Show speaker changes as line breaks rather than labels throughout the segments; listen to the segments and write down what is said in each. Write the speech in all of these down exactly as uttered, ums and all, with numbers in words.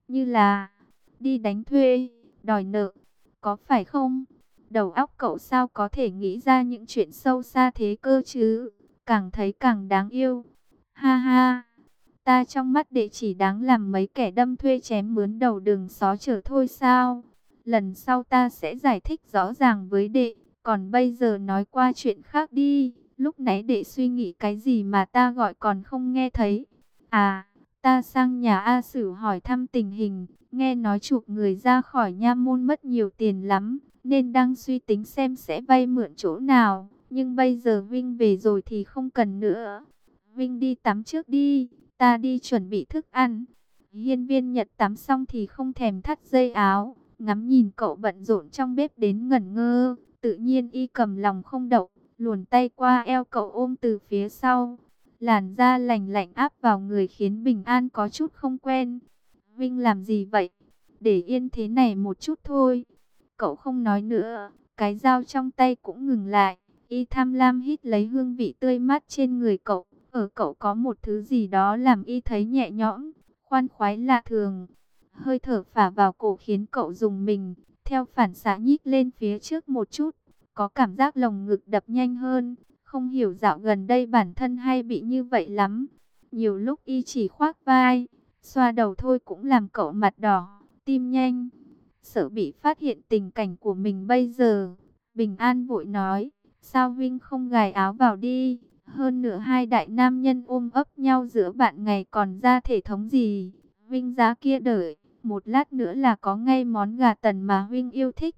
như là đi đánh thuê, đòi nợ, có phải không? Đầu óc cậu sao có thể nghĩ ra những chuyện sâu xa thế cơ chứ? Càng thấy càng đáng yêu. Ha ha, ta trong mắt đệ chỉ đáng làm mấy kẻ đâm thuê chém mướn đầu đường xó chở thôi sao? Lần sau ta sẽ giải thích rõ ràng với đệ, còn bây giờ nói qua chuyện khác đi. Lúc nãy đệ suy nghĩ cái gì mà ta gọi còn không nghe thấy? À, ta sang nhà A Sử hỏi thăm tình hình, nghe nói chuộc người ra khỏi nha môn mất nhiều tiền lắm, nên đang suy tính xem sẽ vay mượn chỗ nào. Nhưng bây giờ Vinh về rồi thì không cần nữa. Vinh đi tắm trước đi, ta đi chuẩn bị thức ăn. Hiên Viên Nhật tắm xong thì không thèm thắt dây áo, ngắm nhìn cậu bận rộn trong bếp đến ngẩn ngơ. Tự nhiên y cầm lòng không đậu, luồn tay qua eo cậu ôm từ phía sau. Làn da lành lạnh áp vào người khiến Bình An có chút không quen. Vinh làm gì vậy? Để yên thế này một chút thôi. Cậu không nói nữa, cái dao trong tay cũng ngừng lại. Y tham lam hít lấy hương vị tươi mát trên người cậu. Ở cậu có một thứ gì đó làm y thấy nhẹ nhõm, khoan khoái lạ thường. Hơi thở phả vào cổ khiến cậu rùng mình, theo phản xạ nhích lên phía trước một chút. Có cảm giác lồng ngực đập nhanh hơn. Không hiểu dạo gần đây bản thân hay bị như vậy lắm. Nhiều lúc y chỉ khoác vai, xoa đầu thôi cũng làm cậu mặt đỏ, tim nhanh. Sợ bị phát hiện tình cảnh của mình bây giờ. Bình An vội nói, sao Vinh không gài áo vào đi? Hơn nữa hai đại nam nhân ôm ấp nhau giữa bạn ngày còn ra thể thống gì? Vinh giá kia đợi, một lát nữa là có ngay món gà tần mà Vinh yêu thích.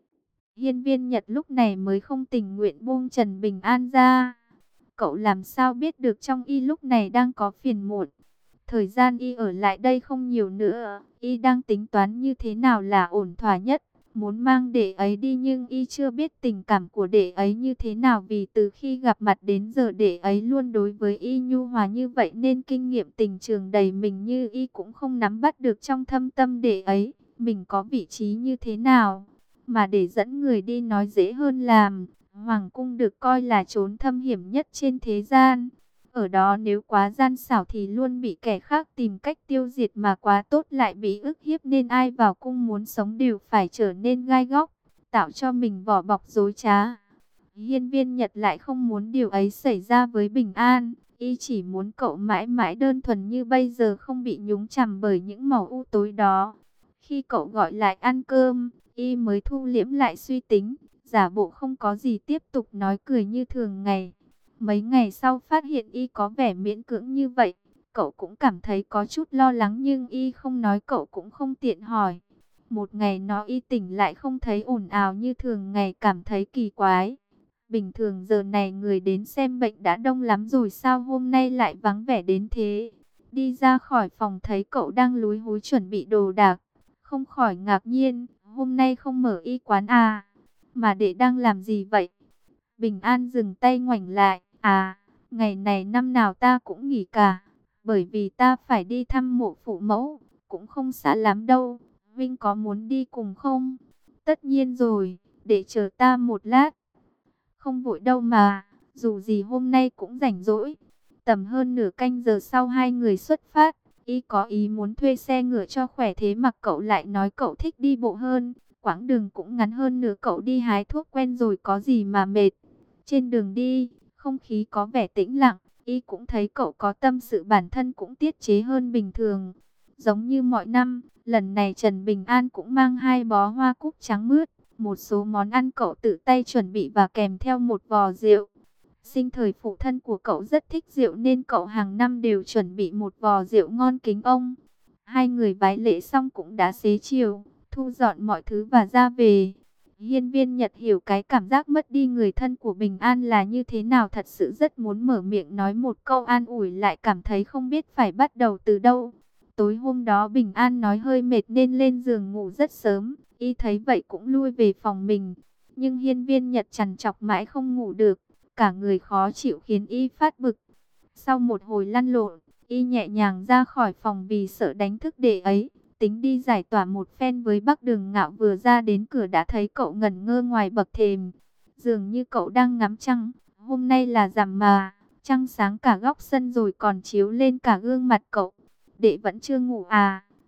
Hiên Viên Nhật lúc này mới không tình nguyện buông Trần Bình An ra. Cậu làm sao biết được trong y lúc này đang có phiền muộn? Thời gian y ở lại đây không nhiều nữa, y đang tính toán như thế nào là ổn thỏa nhất. Muốn mang đệ ấy đi nhưng y chưa biết tình cảm của đệ ấy như thế nào, vì từ khi gặp mặt đến giờ đệ ấy luôn đối với y nhu hòa như vậy nên kinh nghiệm tình trường đầy mình như y cũng không nắm bắt được trong thâm tâm đệ ấy, mình có vị trí như thế nào. Mà để dẫn người đi nói dễ hơn làm, Hoàng cung được coi là chốn thâm hiểm nhất trên thế gian. Ở đó nếu quá gian xảo thì luôn bị kẻ khác tìm cách tiêu diệt, mà quá tốt lại bị ức hiếp, nên ai vào cung muốn sống đều phải trở nên gai góc, tạo cho mình vỏ bọc dối trá. Hiên Viên Nhật lại không muốn điều ấy xảy ra với Bình An, y chỉ muốn cậu mãi mãi đơn thuần như bây giờ, không bị nhúng chàm bởi những màu u tối đó. Khi cậu gọi lại ăn cơm, y mới thu liễm lại suy tính, giả bộ không có gì, tiếp tục nói cười như thường ngày. Mấy ngày sau phát hiện y có vẻ miễn cưỡng như vậy, cậu cũng cảm thấy có chút lo lắng, nhưng y không nói cậu cũng không tiện hỏi. Một ngày nó y tỉnh lại không thấy ồn ào như thường ngày, cảm thấy kỳ quái. Bình thường giờ này người đến xem bệnh đã đông lắm rồi, sao hôm nay lại vắng vẻ đến thế? Đi ra khỏi phòng thấy cậu đang lúi húi chuẩn bị đồ đạc, không khỏi ngạc nhiên, hôm nay không mở y quán à? Mà đệ đang làm gì vậy? Bình An dừng tay ngoảnh lại, à, ngày này năm nào ta cũng nghỉ cả, bởi vì ta phải đi thăm mộ phụ mẫu, cũng không xa lắm đâu. Vinh có muốn đi cùng không? Tất nhiên rồi, để chờ ta một lát. Không vội đâu mà, dù gì hôm nay cũng rảnh rỗi. Tầm hơn nửa canh giờ sau hai người xuất phát, y có ý muốn thuê xe ngựa cho khỏe, thế mà cậu lại nói cậu thích đi bộ hơn. Quãng đường cũng ngắn hơn nữa, cậu đi hái thuốc quen rồi có gì mà mệt. Trên đường đi, không khí có vẻ tĩnh lặng, y cũng thấy cậu có tâm sự, bản thân cũng tiết chế hơn bình thường. Giống như mọi năm, lần này Trần Bình An cũng mang hai bó hoa cúc trắng mướt, một số món ăn cậu tự tay chuẩn bị và kèm theo một vò rượu. Sinh thời phụ thân của cậu rất thích rượu nên cậu hàng năm đều chuẩn bị một vò rượu ngon kính ông. Hai người vái lễ xong cũng đã xế chiều, thu dọn mọi thứ và ra về. Hiên Viên Nhật hiểu cái cảm giác mất đi người thân của Bình An là như thế nào, thật sự rất muốn mở miệng nói một câu an ủi, lại cảm thấy không biết phải bắt đầu từ đâu. Tối hôm đó Bình An nói hơi mệt nên lên giường ngủ rất sớm, y thấy vậy cũng lui về phòng mình. Nhưng Hiên Viên Nhật trằn trọc mãi không ngủ được, cả người khó chịu khiến y phát bực. Sau một hồi lăn lộn, y nhẹ nhàng ra khỏi phòng vì sợ đánh thức đệ ấy. Tính đi giải tỏa một phen với Bắc Đường Ngạo, vừa ra đến cửa đã thấy cậu ngẩn ngơ ngoài bậc thềm. Dường như cậu đang ngắm trăng, hôm nay là rằm mà, trăng sáng cả góc sân rồi còn chiếu lên cả gương mặt cậu. Đệ vẫn chưa ngủ à?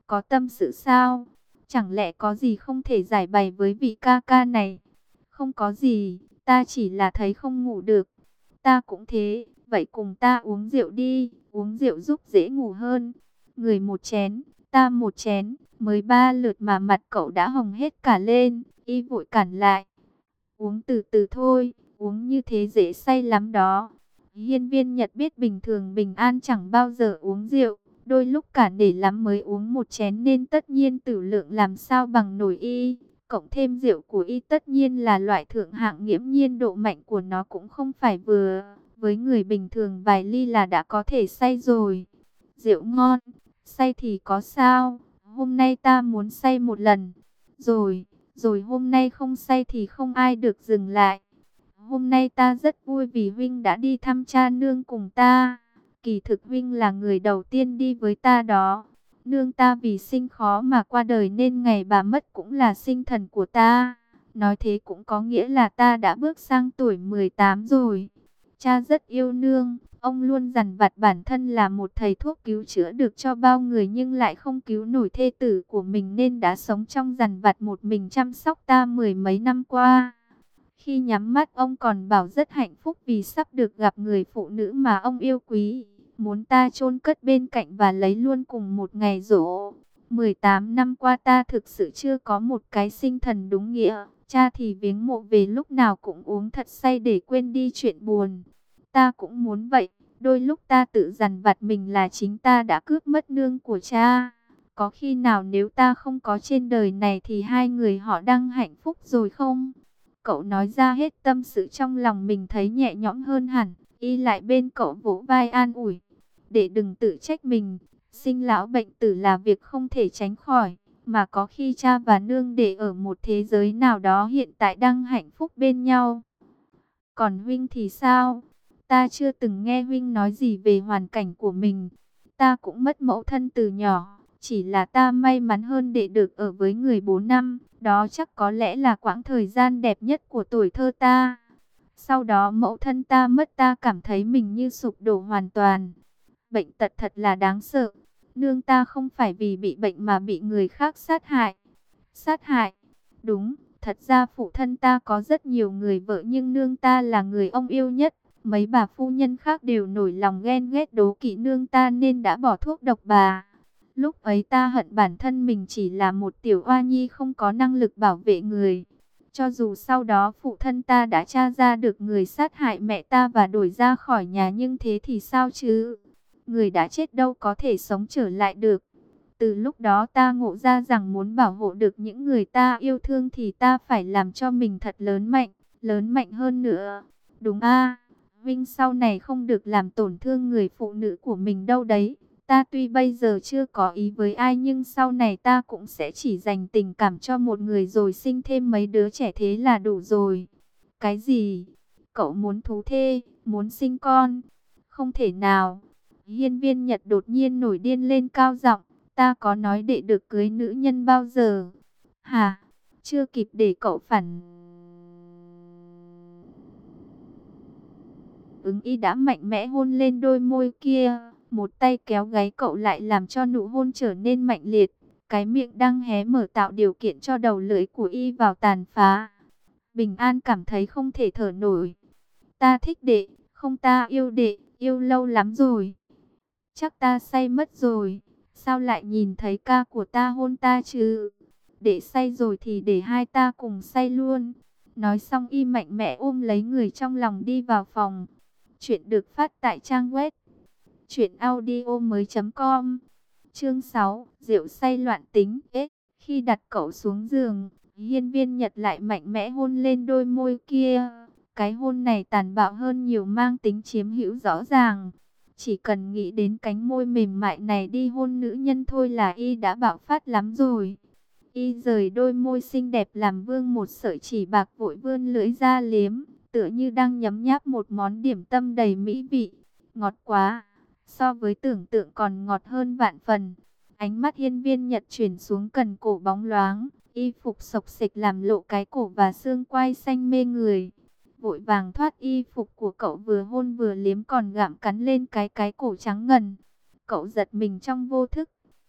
có tâm sự sao? Chẳng lẽ có gì không thể giải bày với vị ca ca này? Không có gì, ta chỉ là thấy không ngủ được. Ta cũng thế, vậy cùng ta uống rượu đi, uống rượu giúp dễ ngủ hơn. Người một chén, ta một chén, mới ba lượt mà mặt cậu đã hồng hết cả lên, y vội cản lại. Uống từ từ thôi, uống như thế dễ say lắm đó. Hiên Viên Nhật biết bình thường Bình An chẳng bao giờ uống rượu, đôi lúc cả nể lắm mới uống một chén nên tất nhiên tử lượng làm sao bằng nổi y. Cộng thêm rượu của y tất nhiên là loại thượng hạng, nghiễm nhiên độ mạnh của nó cũng không phải vừa. Với người bình thường vài ly là đã có thể say rồi. Rượu ngon, say thì có sao, hôm nay ta muốn say một lần. Rồi, rồi hôm nay không say thì không ai được dừng lại. Hôm nay ta rất vui vì huynh đã đi thăm cha nương cùng ta. Kỳ thực huynh là người đầu tiên đi với ta đó. Nương ta vì sinh khó mà qua đời nên ngày bà mất cũng là sinh thần của ta. Nói thế cũng có nghĩa là ta đã bước sang tuổi mười tám rồi. Cha rất yêu nương, ông luôn dằn vặt bản thân là một thầy thuốc cứu chữa được cho bao người nhưng lại không cứu nổi thê tử của mình nên đã sống trong dằn vặt một mình chăm sóc ta mười mấy năm qua. Khi nhắm mắt ông còn bảo rất hạnh phúc vì sắp được gặp người phụ nữ mà ông yêu quý, muốn ta chôn cất bên cạnh và lấy luôn cùng một ngày giỗ. mười tám năm qua ta thực sự chưa có một cái sinh thần đúng nghĩa. Cha thì viếng mộ về lúc nào cũng uống thật say để quên đi chuyện buồn. Ta cũng muốn vậy. Đôi lúc ta tự dằn vặt mình là chính ta đã cướp mất nương của cha. Có khi nào nếu ta không có trên đời này thì hai người họ đang hạnh phúc rồi không? Cậu nói ra hết tâm sự trong lòng mình thấy nhẹ nhõm hơn hẳn. Y lại bên cậu vỗ vai an ủi. Để đừng tự trách mình. Sinh lão bệnh tử là việc không thể tránh khỏi. Mà có khi cha và nương để ở một thế giới nào đó hiện tại đang hạnh phúc bên nhau. Còn huynh thì sao? Ta chưa từng nghe huynh nói gì về hoàn cảnh của mình. Ta cũng mất mẫu thân từ nhỏ. Chỉ là ta may mắn hơn để được ở với người bố năm. Đó chắc có lẽ là quãng thời gian đẹp nhất của tuổi thơ ta. Sau đó mẫu thân ta mất, ta cảm thấy mình như sụp đổ hoàn toàn. Bệnh tật thật là đáng sợ. Nương ta không phải vì bị bệnh mà bị người khác sát hại. Sát hại? Đúng, thật ra phụ thân ta có rất nhiều người vợ nhưng nương ta là người ông yêu nhất. Mấy bà phu nhân khác đều nổi lòng ghen ghét đố kỵ nương ta nên đã bỏ thuốc độc bà. Lúc ấy ta hận bản thân mình chỉ là một tiểu oa nhi không có năng lực bảo vệ người. Cho dù sau đó phụ thân ta đã tra ra được người sát hại mẹ ta và đuổi ra khỏi nhà nhưng thế thì sao chứ? Người đã chết đâu có thể sống trở lại được. Từ lúc đó ta ngộ ra rằng muốn bảo hộ được những người ta yêu thương thì ta phải làm cho mình thật lớn mạnh, lớn mạnh hơn nữa. Đúng a, Vinh sau này không được làm tổn thương người phụ nữ của mình đâu đấy. Ta tuy bây giờ chưa có ý với ai nhưng sau này ta cũng sẽ chỉ dành tình cảm cho một người rồi sinh thêm mấy đứa trẻ thế là đủ rồi. Cái gì? Cậu muốn thú thê, muốn sinh con? Không thể nào. Hiên Viên Nhật đột nhiên nổi điên lên cao giọng. Ta có nói đệ được cưới nữ nhân bao giờ? Hả? Chưa kịp để cậu phản ứng y đã mạnh mẽ hôn lên đôi môi kia. Một tay kéo gáy cậu lại làm cho nụ hôn trở nên mạnh liệt. Cái miệng đang hé mở tạo điều kiện cho đầu lưỡi của y vào tàn phá. Bình An cảm thấy không thể thở nổi. Ta thích đệ, không ta yêu đệ, yêu lâu lắm rồi. Chắc ta say mất rồi. Sao lại nhìn thấy ca của ta hôn ta chứ? Để say rồi thì để hai ta cùng say luôn. Nói xong y mạnh mẽ ôm lấy người trong lòng đi vào phòng. Chuyện được phát tại trang web truyện audio mới chấm com. Chương sáu, rượu say loạn tính. Ế, khi đặt cậu xuống giường, Hiên Viên Nhật lại mạnh mẽ hôn lên đôi môi kia. Cái hôn này tàn bạo hơn nhiều, mang tính chiếm hữu rõ ràng. Chỉ cần nghĩ đến cánh môi mềm mại này đi hôn nữ nhân thôi là y đã bạo phát lắm rồi. Y rời đôi môi xinh đẹp làm vương một sợi chỉ bạc vội vươn lưỡi ra liếm, tựa như đang nhấm nháp một món điểm tâm đầy mỹ vị. Ngọt quá, so với tưởng tượng còn ngọt hơn vạn phần. Ánh mắt Hiên Viên Nhật chuyển xuống cần cổ bóng loáng, y phục xộc xệch làm lộ cái cổ và xương quai xanh mê người. Vội vàng thoát y phục của cậu, vừa hôn vừa liếm còn gặm cắn lên cái cái cổ trắng ngần. Cậu giật mình trong vô thức.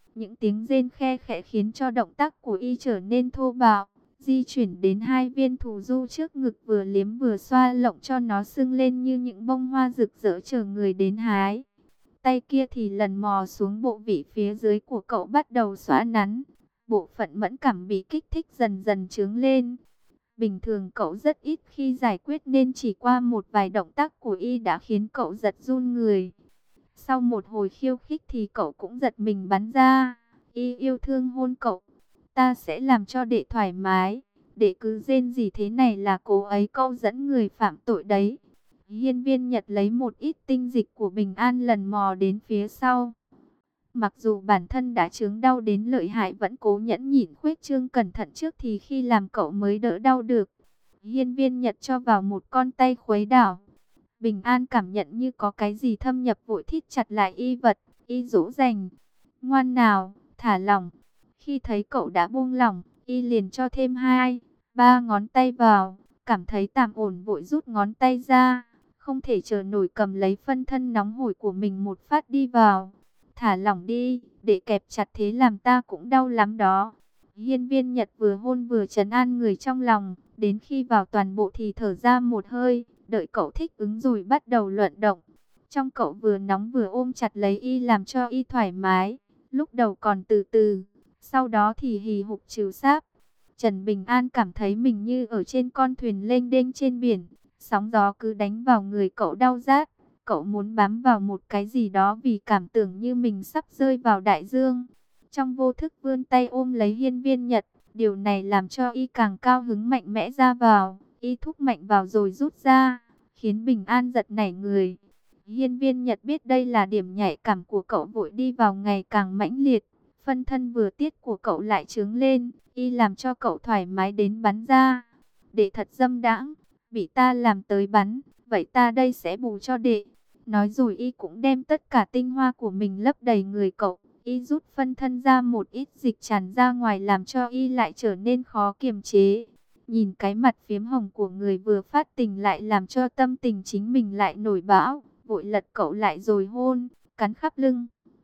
Những tiếng rên khe khẽ khiến cho động tác của y trở nên thô bạo. Di chuyển đến hai viên thù du trước ngực, vừa liếm vừa xoa lộng cho nó sưng lên như những bông hoa rực rỡ chờ người đến hái. Tay kia thì lần mò xuống bộ vị phía dưới của cậu bắt đầu xóa nắn. Bộ phận mẫn cảm bị kích thích dần dần trướng lên. Bình thường cậu rất ít khi giải quyết nên chỉ qua một vài động tác của y đã khiến cậu giật run người. Sau một hồi khiêu khích thì cậu cũng giật mình bắn ra. Y yêu thương hôn cậu. Ta sẽ làm cho đệ thoải mái. Đệ cứ rên gì thế này là cô ấy câu dẫn người phạm tội đấy. Hiên Viên Nhật lấy một ít tinh dịch của Bình An lần mò đến phía sau. Mặc dù bản thân đã chứng đau đến lợi hại vẫn cố nhẫn nhịn khuếch trương cẩn thận trước thì khi làm cậu mới đỡ đau được. Hiên Viên Nhật cho vào một con tay khuấy đảo. Bình An cảm nhận như có cái gì thâm nhập vội thít chặt lại y vật, y dỗ dành. Ngoan nào, thả lỏng. Khi thấy cậu đã buông lỏng, y liền cho thêm hai, ba ngón tay vào. Cảm thấy tạm ổn vội rút ngón tay ra. Không thể chờ nổi cầm lấy phân thân nóng hổi của mình một phát đi vào. Thả lỏng đi, để kẹp chặt thế làm ta cũng đau lắm đó. Hiên Viên Nhật vừa hôn vừa trấn an người trong lòng. Đến khi vào toàn bộ thì thở ra một hơi. Đợi cậu thích ứng rồi bắt đầu luận động. Trong cậu vừa nóng vừa ôm chặt lấy y làm cho y thoải mái. Lúc đầu còn từ từ, sau đó thì hì hục trừ sáp. Trần Bình An cảm thấy mình như ở trên con thuyền lênh đênh trên biển. Sóng gió cứ đánh vào người cậu đau rát. Cậu muốn bám vào một cái gì đó vì cảm tưởng như mình sắp rơi vào đại dương. Trong vô thức vươn tay ôm lấy Hiên Viên Nhật. Điều này làm cho y càng cao hứng mạnh mẽ ra vào. Y thúc mạnh vào rồi rút ra, khiến Bình An giật nảy người. Hiên Viên Nhật biết đây là điểm nhạy cảm của cậu vội đi vào ngày càng mãnh liệt. Phân thân vừa tiết của cậu lại trướng lên, y làm cho cậu thoải mái đến bắn ra. Đệ thật dâm đãng, bị ta làm tới bắn, vậy ta đây sẽ bù cho đệ. Nói rồi y cũng đem tất cả tinh hoa của mình lấp đầy người cậu. Y rút phân thân ra một ít dịch tràn ra ngoài làm cho y lại trở nên khó kiềm chế. Nhìn cái mặt phiếm hồng của người vừa phát tình lại làm cho tâm tình chính mình lại nổi bão. Vội lật cậu lại rồi hôn, cắn khắp lưng.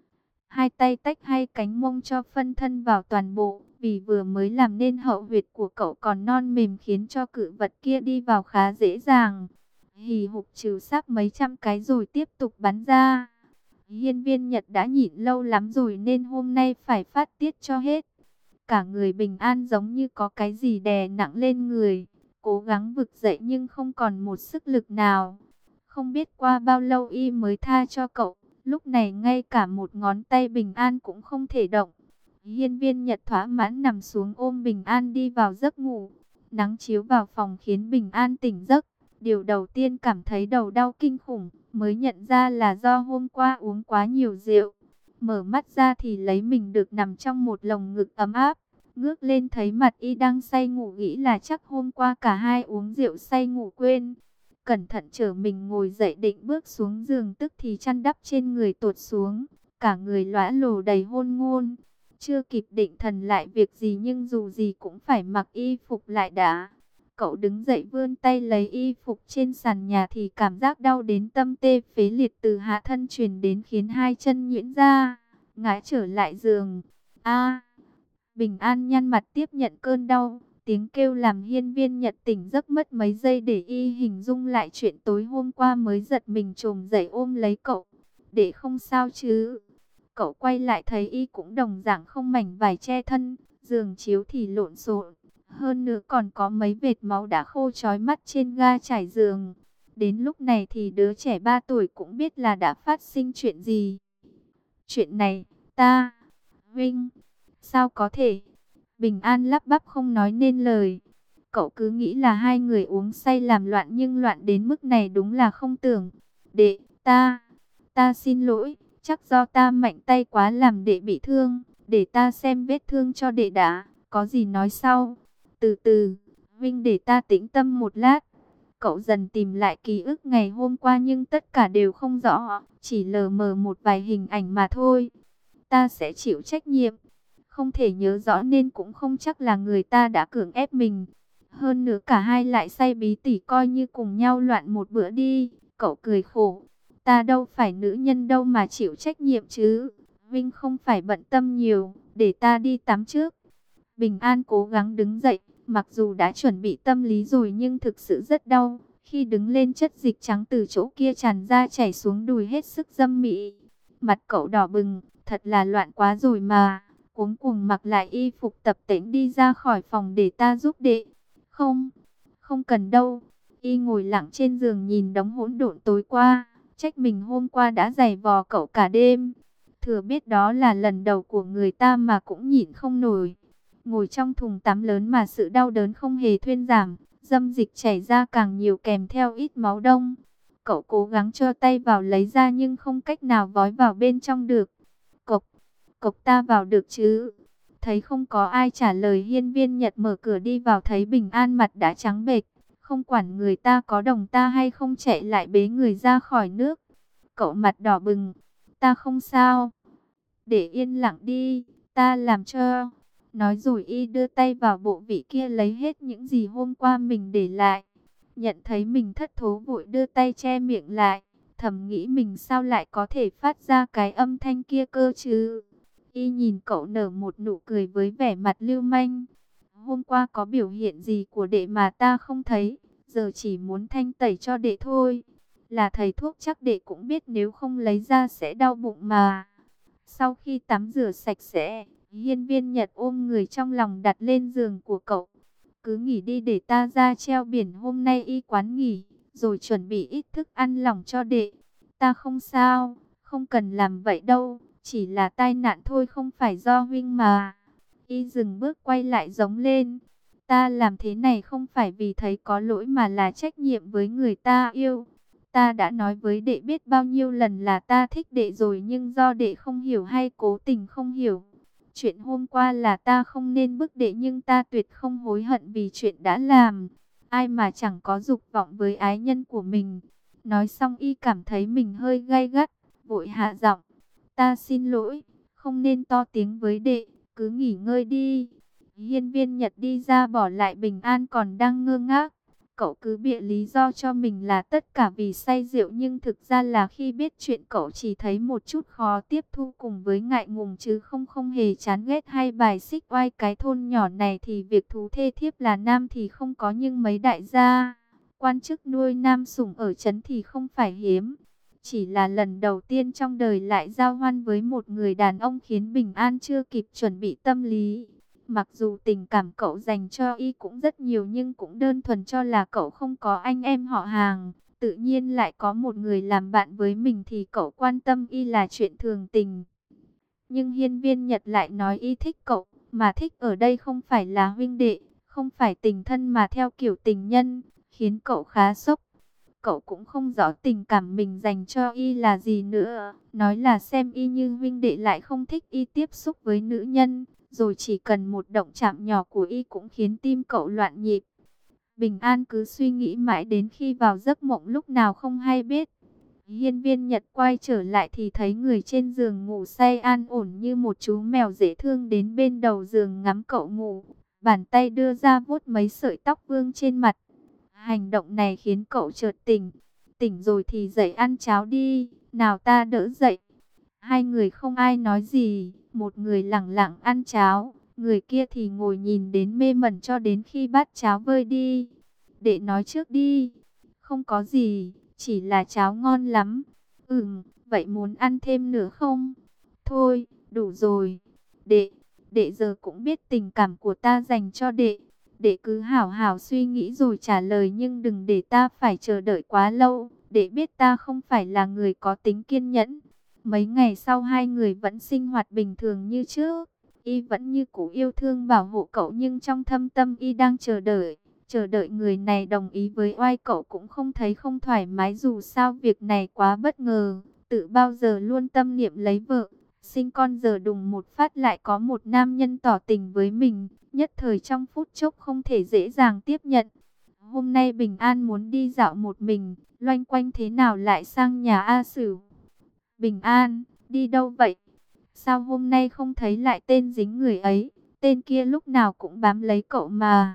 Hai tay tách hai cánh mông cho phân thân vào toàn bộ. Vì vừa mới làm nên hậu huyệt của cậu còn non mềm khiến cho cự vật kia đi vào khá dễ dàng. Hì hục trừ sáp mấy trăm cái rồi tiếp tục bắn ra. Hiên Viên Nhật đã nhịn lâu lắm rồi nên hôm nay phải phát tiết cho hết. Cả người Bình An giống như có cái gì đè nặng lên người. Cố gắng vực dậy nhưng không còn một sức lực nào. Không biết qua bao lâu y mới tha cho cậu. Lúc này ngay cả một ngón tay Bình An cũng không thể động. Hiên Viên Nhật thỏa mãn nằm xuống ôm Bình An đi vào giấc ngủ. Nắng chiếu vào phòng khiến Bình An tỉnh giấc. Điều đầu tiên cảm thấy đầu đau kinh khủng. Mới nhận ra là do hôm qua uống quá nhiều rượu. Mở mắt ra thì lấy mình được nằm trong một lồng ngực ấm áp. Ngước lên thấy mặt y đang say ngủ, nghĩ là chắc hôm qua cả hai uống rượu say ngủ quên. Cẩn thận trở mình ngồi dậy định bước xuống giường, tức thì chăn đắp trên người tuột xuống. Cả người lõa lồ đầy hôn ngôn. Chưa kịp định thần lại việc gì nhưng dù gì cũng phải mặc y phục lại đã. Cậu đứng dậy vươn tay lấy y phục trên sàn nhà thì cảm giác đau đến tâm tê phế liệt từ hạ thân truyền đến khiến hai chân nhũn ra, ngã trở lại giường. A, Bình An nhăn mặt tiếp nhận cơn đau, tiếng kêu làm Hiên Viên Nhật tỉnh giấc mất mấy giây để y hình dung lại chuyện tối hôm qua mới giật mình chồm dậy ôm lấy cậu. Để không sao chứ? Cậu quay lại thấy y cũng đồng dạng không mảnh vải che thân, giường chiếu thì lộn xộn. Hơn nữa còn có mấy vệt máu đã khô chói mắt trên ga trải giường. Đến lúc này thì đứa trẻ ba tuổi cũng biết là đã phát sinh chuyện gì. Chuyện này, ta, Vinh, sao có thể? Bình An lắp bắp không nói nên lời. Cậu cứ nghĩ là hai người uống say làm loạn nhưng loạn đến mức này đúng là không tưởng. Đệ, ta, ta xin lỗi, chắc do ta mạnh tay quá làm đệ bị thương. Để ta xem vết thương cho đệ đã, có gì nói sau. Từ từ, Vinh để ta tĩnh tâm một lát. Cậu dần tìm lại ký ức ngày hôm qua nhưng tất cả đều không rõ, chỉ lờ mờ một vài hình ảnh mà thôi. Ta sẽ chịu trách nhiệm. Không thể nhớ rõ nên cũng không chắc là người ta đã cưỡng ép mình. Hơn nữa cả hai lại say bí tỉ coi như cùng nhau loạn một bữa đi. Cậu cười khổ. Ta đâu phải nữ nhân đâu mà chịu trách nhiệm chứ. Vinh không phải bận tâm nhiều, để ta đi tắm trước. Bình An cố gắng đứng dậy, mặc dù đã chuẩn bị tâm lý rồi nhưng thực sự rất đau. Khi đứng lên chất dịch trắng từ chỗ kia tràn ra chảy xuống đùi hết sức dâm mỹ. Mặt cậu đỏ bừng, thật là loạn quá rồi mà. Cuống cuồng mặc lại y phục tập tễnh đi ra khỏi phòng để ta giúp đệ. Không, không cần đâu. Y ngồi lặng trên giường nhìn đống hỗn độn tối qua. Trách mình hôm qua đã giày vò cậu cả đêm. Thừa biết đó là lần đầu của người ta mà cũng nhịn không nổi. Ngồi trong thùng tắm lớn mà sự đau đớn không hề thuyên giảm. Dâm dịch chảy ra càng nhiều kèm theo ít máu đông. Cậu cố gắng cho tay vào lấy ra nhưng không cách nào vói vào bên trong được. Cộc, cộc ta vào được chứ? Thấy không có ai trả lời, Hiên Viên Nhật mở cửa đi vào, thấy Bình An mặt đã trắng bệch. Không quản người ta có đồng ta hay không, chạy lại bế người ra khỏi nước. Cậu mặt đỏ bừng. Ta không sao. Để yên lặng đi, ta làm cho. Nói rồi y đưa tay vào bộ vị kia lấy hết những gì hôm qua mình để lại. Nhận thấy mình thất thố vội đưa tay che miệng lại. Thầm nghĩ mình sao lại có thể phát ra cái âm thanh kia cơ chứ. Y nhìn cậu nở một nụ cười với vẻ mặt lưu manh. Hôm qua có biểu hiện gì của đệ mà ta không thấy. Giờ chỉ muốn thanh tẩy cho đệ thôi. Là thầy thuốc chắc đệ cũng biết nếu không lấy ra sẽ đau bụng mà. Sau khi tắm rửa sạch sẽ, Hiên Viên Nhật ôm người trong lòng đặt lên giường của cậu. Cứ nghỉ đi để ta ra treo biển, hôm nay y quán nghỉ, rồi chuẩn bị ít thức ăn lỏng cho đệ. Ta không sao, không cần làm vậy đâu, chỉ là tai nạn thôi không phải do huynh mà. Y dừng bước quay lại giống lên. Ta làm thế này không phải vì thấy có lỗi mà là trách nhiệm với người ta yêu. Ta đã nói với đệ biết bao nhiêu lần là ta thích đệ rồi, nhưng do đệ không hiểu hay cố tình không hiểu. Chuyện hôm qua là ta không nên bức đệ, nhưng ta tuyệt không hối hận vì chuyện đã làm. Ai mà chẳng có dục vọng với ái nhân của mình. Nói xong y cảm thấy mình hơi gay gắt, vội hạ giọng. Ta xin lỗi, không nên to tiếng với đệ, cứ nghỉ ngơi đi. Hiên Viên Nhật đi ra bỏ lại Bình An còn đang ngơ ngác. Cậu cứ bịa lý do cho mình là tất cả vì say rượu, nhưng thực ra là khi biết chuyện cậu chỉ thấy một chút khó tiếp thu cùng với ngại ngùng, chứ không không hề chán ghét hay bài xích oai cái thôn nhỏ này. Thì việc thú thê thiếp là nam thì không có, nhưng mấy đại gia, quan chức nuôi nam sủng ở trấn thì không phải hiếm. Chỉ là lần đầu tiên trong đời lại giao hoan với một người đàn ông khiến Bình An chưa kịp chuẩn bị tâm lý. Mặc dù tình cảm cậu dành cho y cũng rất nhiều, nhưng cũng đơn thuần cho là cậu không có anh em họ hàng. Tự nhiên lại có một người làm bạn với mình thì cậu quan tâm y là chuyện thường tình. Nhưng Hiên Viên Nhật lại nói y thích cậu, mà thích ở đây không phải là huynh đệ, không phải tình thân mà theo kiểu tình nhân, khiến cậu khá sốc. Cậu cũng không rõ tình cảm mình dành cho y là gì nữa. Nói là xem y như huynh đệ lại không thích y tiếp xúc với nữ nhân. Rồi chỉ cần một động chạm nhỏ của y cũng khiến tim cậu loạn nhịp. Bình An cứ suy nghĩ mãi đến khi vào giấc mộng lúc nào không hay biết. Hiên Viên Nhật quay trở lại thì thấy người trên giường ngủ say an ổn như một chú mèo dễ thương, đến bên đầu giường ngắm cậu ngủ. Bàn tay đưa ra vuốt mấy sợi tóc vương trên mặt. Hành động này khiến cậu chợt tỉnh. Tỉnh rồi thì dậy ăn cháo đi, nào ta đỡ dậy. Hai người không ai nói gì, một người lẳng lặng ăn cháo, người kia thì ngồi nhìn đến mê mẩn cho đến khi bát cháo vơi đi. Đệ nói trước đi. Không có gì, chỉ là cháo ngon lắm. Ừm, vậy muốn ăn thêm nữa không? Thôi, đủ rồi. Đệ, đệ giờ cũng biết tình cảm của ta dành cho đệ. Đệ cứ hảo hảo suy nghĩ rồi trả lời, nhưng đừng để ta phải chờ đợi quá lâu. Đệ biết ta không phải là người có tính kiên nhẫn. Mấy ngày sau hai người vẫn sinh hoạt bình thường như trước. Y vẫn như cũ yêu thương bảo hộ cậu, nhưng trong thâm tâm y đang chờ đợi. Chờ đợi người này đồng ý với oai cậu cũng không thấy không thoải mái, dù sao việc này quá bất ngờ. Tự bao giờ luôn tâm niệm lấy vợ, sinh con, giờ đùng một phát lại có một nam nhân tỏ tình với mình. Nhất thời trong phút chốc không thể dễ dàng tiếp nhận. Hôm nay Bình An muốn đi dạo một mình, loanh quanh thế nào lại sang nhà A Sửu. Bình An, đi đâu vậy? Sao hôm nay không thấy lại tên dính người ấy? Tên kia lúc nào cũng bám lấy cậu mà.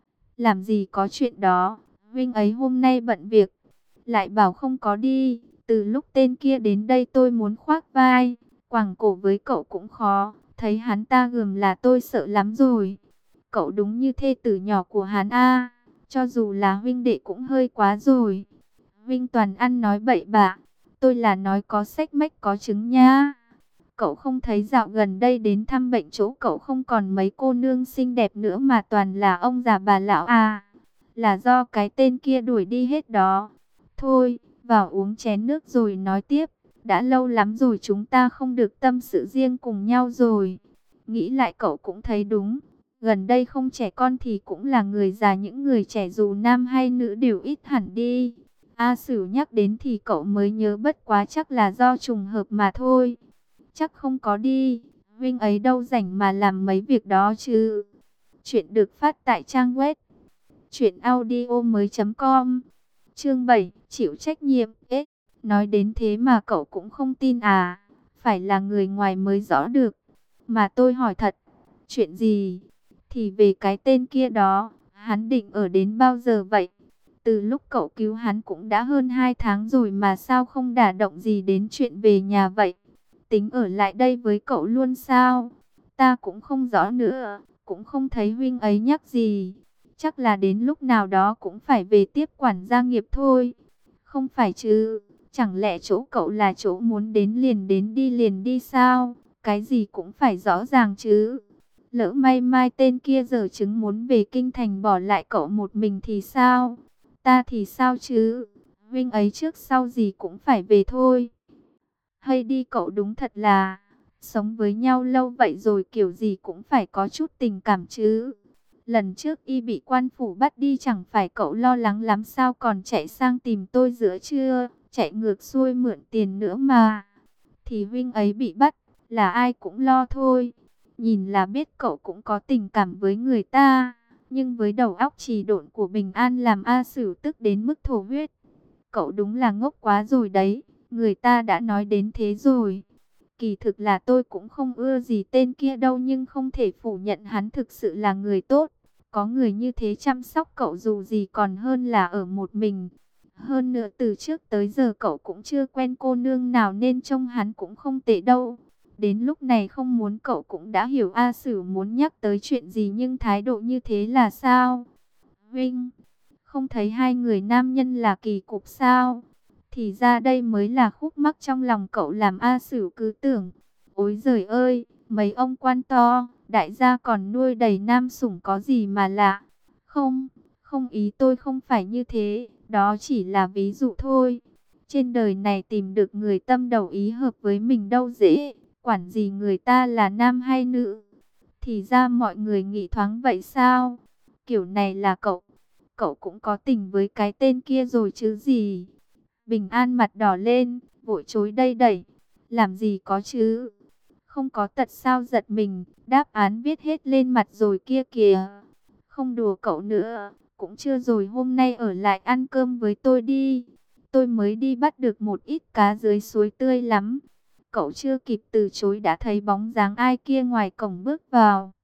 Làm gì có chuyện đó, huynh ấy hôm nay bận việc. Lại bảo không có đi, từ lúc tên kia đến đây tôi muốn khoác vai. quàng cổ với cậu cũng khó, thấy hắn ta gườm là tôi sợ lắm rồi. Cậu đúng như thê tử nhỏ của hắn a, cho dù là huynh đệ cũng hơi quá rồi. Vinh toàn ăn nói bậy bạ, tôi là nói có sách mách có chứng nha. Cậu không thấy dạo gần đây đến thăm bệnh chỗ cậu không còn mấy cô nương xinh đẹp nữa mà toàn là ông già bà lão à. Là do cái tên kia đuổi đi hết đó. Thôi, vào uống chén nước rồi nói tiếp. Đã lâu lắm rồi chúng ta không được tâm sự riêng cùng nhau rồi. Nghĩ lại cậu cũng thấy đúng. Gần đây không trẻ con thì cũng là người già, những người trẻ dù nam hay nữ đều ít hẳn đi. A Sửu nhắc đến thì cậu mới nhớ, bất quá chắc là do trùng hợp mà thôi. Chắc không có đi, Vinh ấy đâu rảnh mà làm mấy việc đó chứ. Chuyện được phát tại trang web truyện audio mới chấm com. Chương bảy, chịu trách nhiệm. Ế, nói đến thế mà cậu cũng không tin à? Phải là người ngoài mới rõ được. Mà tôi hỏi thật, chuyện gì? Thì về cái tên kia đó, hắn định ở đến bao giờ vậy? Từ lúc cậu cứu hắn cũng đã hơn hai tháng rồi mà sao không đả động gì đến chuyện về nhà vậy? Tính ở lại đây với cậu luôn sao? Ta cũng không rõ nữa, cũng không thấy huynh ấy nhắc gì. Chắc là đến lúc nào đó cũng phải về tiếp quản gia nghiệp thôi. Không phải chứ, chẳng lẽ chỗ cậu là chỗ muốn đến liền đến đi liền đi sao? Cái gì cũng phải rõ ràng chứ. Lỡ may mai tên kia giở chứng muốn về kinh thành bỏ lại cậu một mình thì sao? Ta thì sao chứ? Huynh ấy trước sau gì cũng phải về thôi. Hay đi cậu đúng thật là sống với nhau lâu vậy rồi kiểu gì cũng phải có chút tình cảm chứ. Lần trước y bị quan phủ bắt đi chẳng phải cậu lo lắng lắm sao còn chạy sang tìm tôi giữa trưa, chạy ngược xuôi mượn tiền nữa mà. Thì huynh ấy bị bắt là ai cũng lo thôi. Nhìn là biết cậu cũng có tình cảm với người ta, nhưng với đầu óc trì độn của Bình An làm A Sửu tức đến mức thổ huyết. Cậu đúng là ngốc quá rồi đấy, người ta đã nói đến thế rồi. Kỳ thực là tôi cũng không ưa gì tên kia đâu, nhưng không thể phủ nhận hắn thực sự là người tốt. Có người như thế chăm sóc cậu dù gì còn hơn là ở một mình. Hơn nữa từ trước tới giờ cậu cũng chưa quen cô nương nào nên trông hắn cũng không tệ đâu. Đến lúc này không muốn cậu cũng đã hiểu A Sửu muốn nhắc tới chuyện gì, nhưng thái độ như thế là sao? Vinh, không thấy hai người nam nhân là kỳ cục sao? Thì ra đây mới là khúc mắc trong lòng cậu làm A Sửu cứ tưởng. Ôi giời ơi, mấy ông quan to, đại gia còn nuôi đầy nam sủng có gì mà lạ. Không, không, ý tôi không phải như thế, đó chỉ là ví dụ thôi. Trên đời này tìm được người tâm đầu ý hợp với mình đâu dễ, quản gì người ta là nam hay nữ. Thì ra mọi người nghĩ thoáng vậy sao? Kiểu này là cậu, cậu cũng có tình với cái tên kia rồi chứ gì. Bình An mặt đỏ lên, vội chối đây đẩy. Làm gì có chứ? Không có tật sao giật mình, đáp án viết hết lên mặt rồi kia kìa. Không đùa cậu nữa, cũng chưa rồi, hôm nay ở lại ăn cơm với tôi đi. Tôi mới đi bắt được một ít cá dưới suối tươi lắm. Cậu chưa kịp từ chối đã thấy bóng dáng ai kia ngoài cổng bước vào.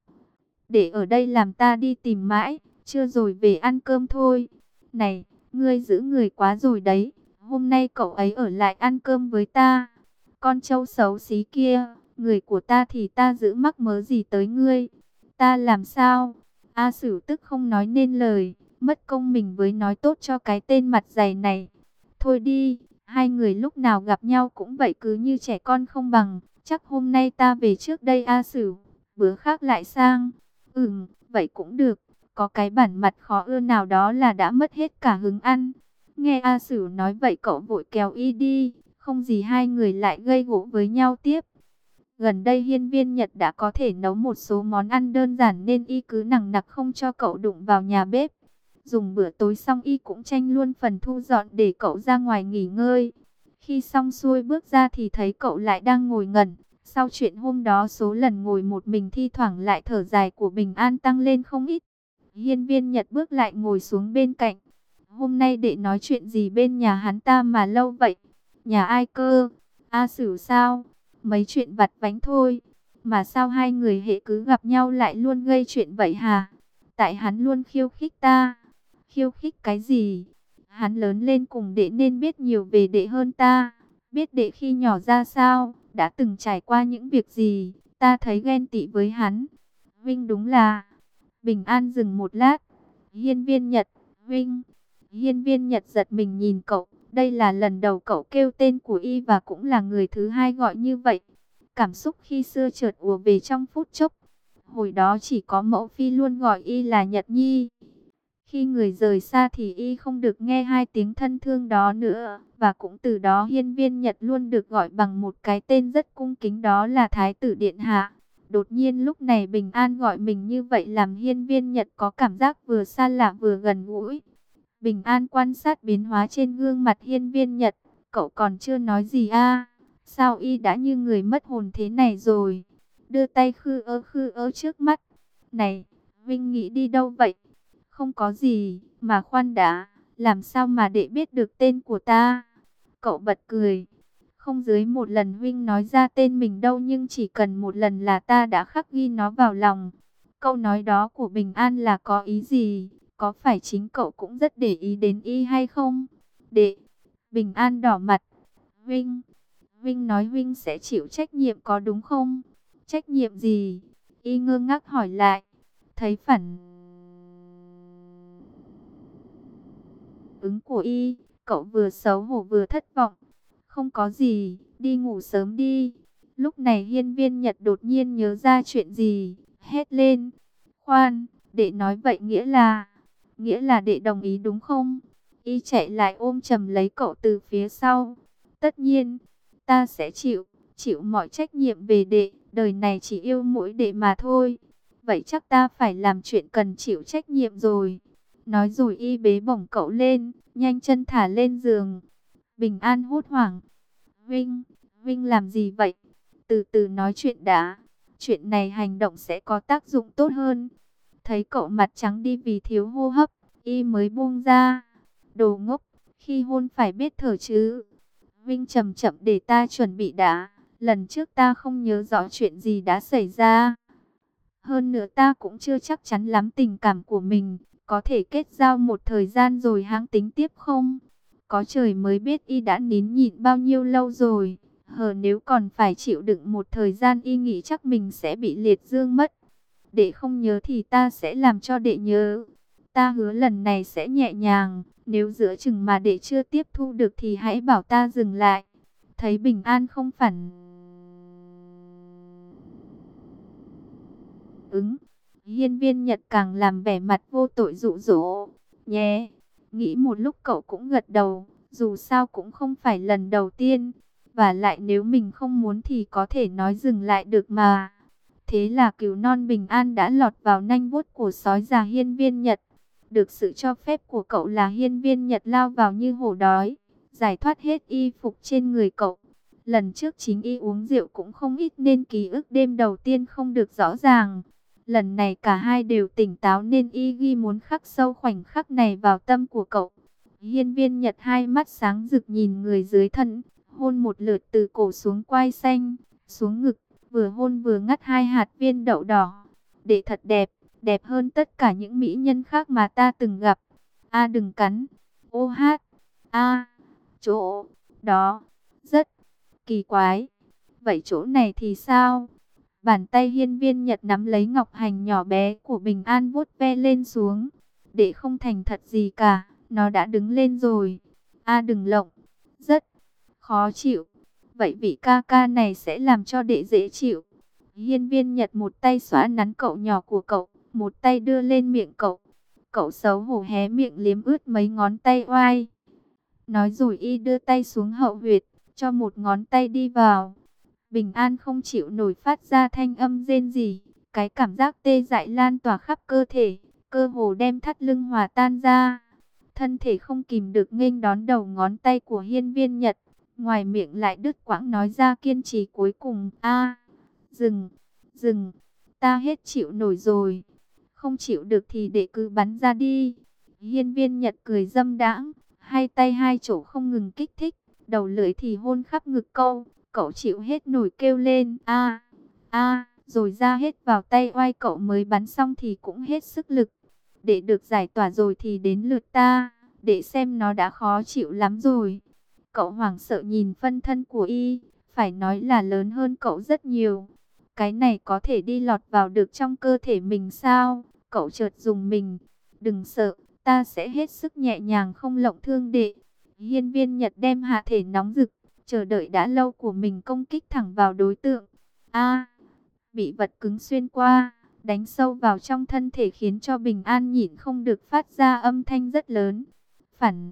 Để ở đây làm ta đi tìm mãi, chưa rồi về ăn cơm thôi. Này, ngươi giữ người quá rồi đấy. Hôm nay cậu ấy ở lại ăn cơm với ta. Con trâu xấu xí kia, người của ta thì ta giữ mắc mớ gì tới ngươi. Ta làm sao? A Sửu tức không nói nên lời, mất công mình với nói tốt cho cái tên mặt dày này. Thôi đi, hai người lúc nào gặp nhau cũng vậy, cứ như trẻ con không bằng. Chắc hôm nay ta về trước đây A Sửu, bữa khác lại sang. Ừm, vậy cũng được. Có cái bản mặt khó ưa nào đó là đã mất hết cả hứng ăn. Nghe A Sửu nói vậy cậu vội kéo y đi, không gì hai người lại gây gổ với nhau tiếp. Gần đây Hiên Viên Nhật đã có thể nấu một số món ăn đơn giản nên y cứ nằng nặc không cho cậu đụng vào nhà bếp. Dùng bữa tối xong y cũng tranh luôn phần thu dọn để cậu ra ngoài nghỉ ngơi. Khi xong xuôi bước ra thì thấy cậu lại đang ngồi ngẩn. Sau chuyện hôm đó số lần ngồi một mình thi thoảng lại thở dài của Bình An tăng lên không ít. Hiên Viên Nhật bước lại ngồi xuống bên cạnh. Hôm nay đệ nói chuyện gì bên nhà hắn ta mà lâu vậy? Nhà ai cơ? A Sửu sao? Mấy chuyện vặt vãnh thôi. Mà sao hai người hệ cứ gặp nhau lại luôn gây chuyện vậy hả? Tại hắn luôn khiêu khích ta. Khiêu khích cái gì? Hắn lớn lên cùng đệ nên biết nhiều về đệ hơn ta. Biết đệ khi nhỏ ra sao, đã từng trải qua những việc gì, ta thấy ghen tị với hắn. Vinh đúng là... Bình An dừng một lát. Hiên Viên Nhật, Vinh. Hiên Viên Nhật giật mình nhìn cậu. Đây là lần đầu cậu kêu tên của y và cũng là người thứ hai gọi như vậy. Cảm xúc khi xưa chợt ùa về trong phút chốc. Hồi đó chỉ có mẫu phi luôn gọi y là Nhật Nhi. Khi người rời xa thì y không được nghe hai tiếng thân thương đó nữa. Và cũng từ đó Hiên Viên Nhật luôn được gọi bằng một cái tên rất cung kính, đó là Thái tử Điện Hạ. Đột nhiên lúc này Bình An gọi mình như vậy làm Hiên Viên Nhật có cảm giác vừa xa lạ vừa gần gũi. Bình An quan sát biến hóa trên gương mặt Hiên Viên Nhật. Cậu còn chưa nói gì a? Sao y đã như người mất hồn thế này rồi? Đưa tay khư ơ khư ơ trước mắt. Này, Vinh nghĩ đi đâu vậy? Không có gì, mà khoan đã, làm sao mà đệ biết được tên của ta? Cậu bật cười. Không dưới một lần Vinh nói ra tên mình đâu, nhưng chỉ cần một lần là ta đã khắc ghi nó vào lòng. Câu nói đó của Bình An là có ý gì? Có phải chính cậu cũng rất để ý đến y hay không? Đệ, Bình An đỏ mặt. Vinh, Vinh nói Vinh sẽ chịu trách nhiệm có đúng không? Trách nhiệm gì? Y ngơ ngác hỏi lại. Thấy phản ứng của y, cậu vừa xấu hổ vừa thất vọng. Không có gì, đi ngủ sớm đi. Lúc này Hiên Viên Nhật đột nhiên nhớ ra chuyện gì, hét lên. Khoan, đệ nói vậy nghĩa là, nghĩa là đệ đồng ý đúng không? Y chạy lại ôm chầm lấy cậu từ phía sau. Tất nhiên, ta sẽ chịu, chịu mọi trách nhiệm về đệ, đời này chỉ yêu mỗi đệ mà thôi. Vậy chắc ta phải làm chuyện cần chịu trách nhiệm rồi. Nói rồi y bế bổng cậu lên, nhanh chân thả lên giường. Bình An hốt hoảng. Vinh, Vinh làm gì vậy? Từ từ nói chuyện đã. Chuyện này hành động sẽ có tác dụng tốt hơn. Thấy cậu mặt trắng đi vì thiếu hô hấp, y mới buông ra. Đồ ngốc, khi hôn phải biết thở chứ. Vinh chậm chậm, để ta chuẩn bị đã. Lần trước ta không nhớ rõ chuyện gì đã xảy ra. Hơn nữa ta cũng chưa chắc chắn lắm tình cảm của mình. Có thể kết giao một thời gian rồi hãng tính tiếp không? Có trời mới biết y đã nín nhịn bao nhiêu lâu rồi. Hờ, nếu còn phải chịu đựng một thời gian y nghĩ chắc mình sẽ bị liệt dương mất. Đệ không nhớ thì ta sẽ làm cho đệ nhớ. Ta hứa lần này sẽ nhẹ nhàng. Nếu giữa chừng mà đệ chưa tiếp thu được thì hãy bảo ta dừng lại. Thấy Bình An không phản ứng, Hiên Viên Nhật càng làm vẻ mặt vô tội dụ dỗ. Nhé, nghĩ một lúc cậu cũng gật đầu. Dù sao cũng không phải lần đầu tiên. Và lại nếu mình không muốn thì có thể nói dừng lại được mà. Thế là cừu non Bình An đã lọt vào nanh vuốt của sói già Hiên Viên Nhật. Được sự cho phép của cậu là Hiên Viên Nhật lao vào như hổ đói, giải thoát hết y phục trên người cậu. Lần trước chính y uống rượu cũng không ít nên ký ức đêm đầu tiên không được rõ ràng. Lần này cả hai đều tỉnh táo nên y ghi muốn khắc sâu khoảnh khắc này vào tâm của cậu. Hiên Viên Nhật hai mắt sáng rực nhìn người dưới thân, hôn một lượt từ cổ xuống quai xanh, xuống ngực, vừa hôn vừa ngắt hai hạt viên đậu đỏ. Đệ thật đẹp, đẹp hơn tất cả những mỹ nhân khác mà ta từng gặp. A đừng cắn. Ô hát. A, chỗ đó rất kỳ quái. Vậy chỗ này thì sao? Bàn tay Hiên Viên Nhật nắm lấy ngọc hành nhỏ bé của Bình An vuốt ve lên xuống. Đệ không thành thật gì cả, nó đã đứng lên rồi. A đừng lộng. Rất khó chịu. Vậy vị ca ca này sẽ làm cho đệ dễ chịu. Hiên Viên Nhật một tay xóa nắn cậu nhỏ của cậu, một tay đưa lên miệng cậu. Cậu xấu hổ hé miệng liếm ướt mấy ngón tay oai. Nói rồi y đưa tay xuống hậu huyệt, cho một ngón tay đi vào. Bình An không chịu nổi phát ra thanh âm rên rỉ. Cái cảm giác tê dại lan tỏa khắp cơ thể, cơ hồ đem thắt lưng hòa tan ra. Thân thể không kìm được nghênh đón đầu ngón tay của Hiên Viên Nhật. Ngoài miệng lại đứt quãng nói ra kiên trì cuối cùng. A, dừng, dừng, ta hết chịu nổi rồi. Không chịu được thì để cứ bắn ra đi. Hiên Viên Nhật cười dâm đãng, hai tay hai chỗ không ngừng kích thích, đầu lưỡi thì hôn khắp ngực câu. Cậu chịu hết nổi kêu lên a a, rồi ra hết vào tay oai cậu mới bắn xong thì cũng hết sức lực. Để được giải tỏa rồi thì đến lượt ta, để xem nó đã khó chịu lắm rồi. Cậu hoảng sợ nhìn phân thân của y, phải nói là lớn hơn cậu rất nhiều. Cái này có thể đi lọt vào được trong cơ thể mình sao? Cậu chợt dùng mình. Đừng sợ, ta sẽ hết sức nhẹ nhàng không lộng thương đệ. Hiên Viên Nhật đem hạ thể nóng rực, chờ đợi đã lâu của mình công kích thẳng vào đối tượng. A, bị vật cứng xuyên qua, đánh sâu vào trong thân thể khiến cho Bình An nhịn không được phát ra âm thanh rất lớn. Phản